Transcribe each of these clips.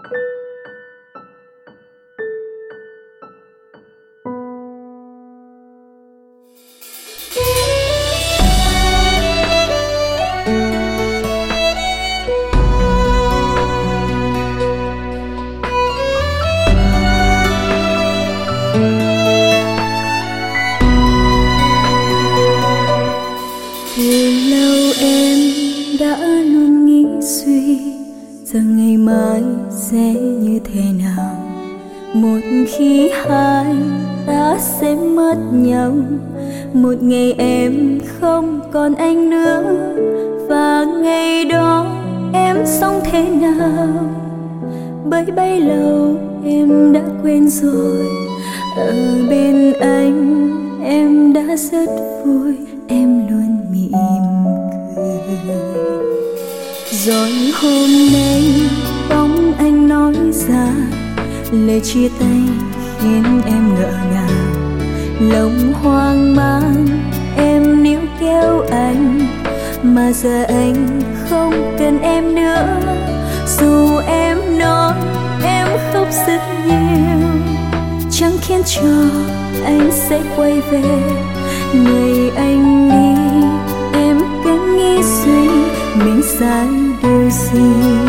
rằng ngày mai sẽ như thế nào. Một khi hai ta sẽ mất nhau, một ngày em không còn anh nữa, và ngày đó em sống thế nào. Bởi bấy lâu em đã quên rồi, ở bên anh em đã rất vui, em luôn mỉm cười. Rồi hôm nay bóng anh nói ra lời chia tay khiến em ngỡ ngàng, lòng hoang mang em níu kéo anh, mà giờ anh không cần em nữa. Dù em nói em khóc rất nhiều, chẳng khiến cho anh sẽ quay về. Ngày anh đi em cứ nghĩ suy mình sai điều gì.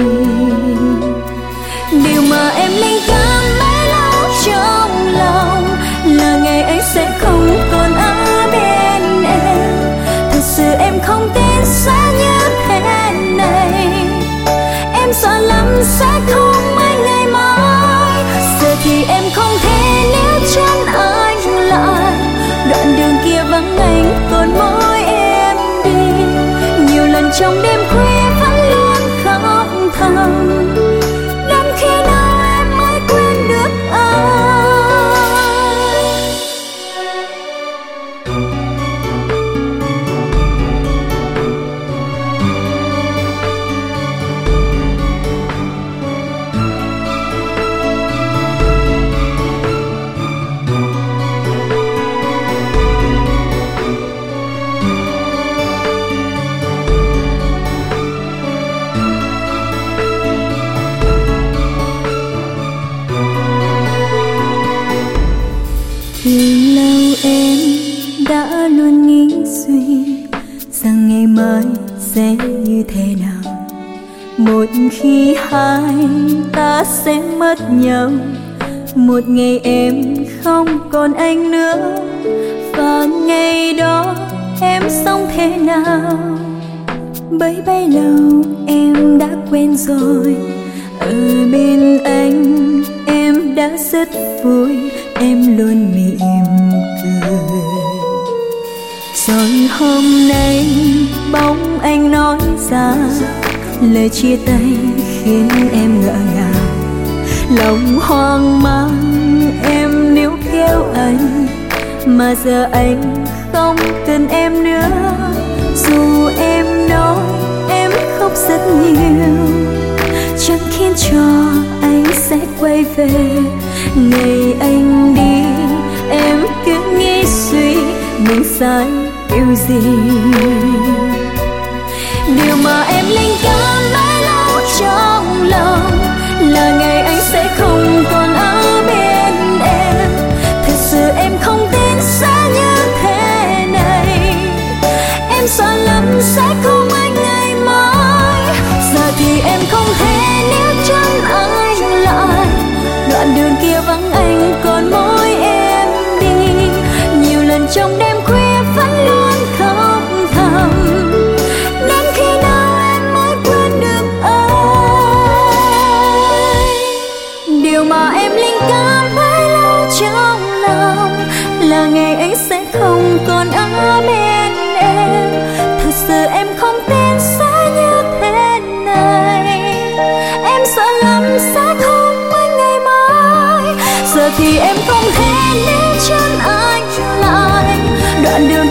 Điều mà em linh cảm mãi lâu trong lòng là ngày anh sẽ không còn ở bên em. Thật sự em không tin sẽ như thế này, em sợ lắm sẽ không mãi ngày mai. Giờ thì em không thể níu chân anh lại, đoạn đường kia vắng anh còn mỗi em đi. Nhiều lần trong đêm khuya vẫn luôn khóc thầm, đến khi nào em mới quên được anh. Từ lâu em đã luôn nghĩ suy rằng ngày mai sẽ như thế nào. Một khi hai ta sẽ mất nhau, một ngày em không còn anh nữa, và ngày đó em sống thế nào. Bởi bấy lâu em đã quen rồi, ở bên anh em đã rất vui, em luôn mỉm cười. Rồi hôm nay bóng anh nói ra lời chia tay khiến em ngỡ ngàng, lòng hoang mang em níu kéo anh, mà giờ anh không cần em nữa. Dù em nói em khóc rất nhiều, chẳng khiến cho anh sẽ quay về. Ngày anh đi em cứ nghĩ suy mình sai điều gì. Điều mà em linh cảm mãi lâu trong lòng là ngày anh sẽ không còn ở bên em. Thật sự em không tin sẽ như thế này, em sợ lắm sẽ không anh ngày mai. Giờ thì em không thể níu chân anh lại, đoạn đường kia vắng anh còn mỗi em đi. Nhiều lần trong đêm khuya vẫn luôn khóc thầm, đến khi nào em mới quên được anh. Điều mà em linh cảm mãi lâu trong lòng là ngày anh sẽ không còn ở bên em. Thật sự em không tin sẽ như thế này, em sợ lắm sẽ không anh ngày mai. Giờ thì em không thể níu chân anh lại, đoạn đường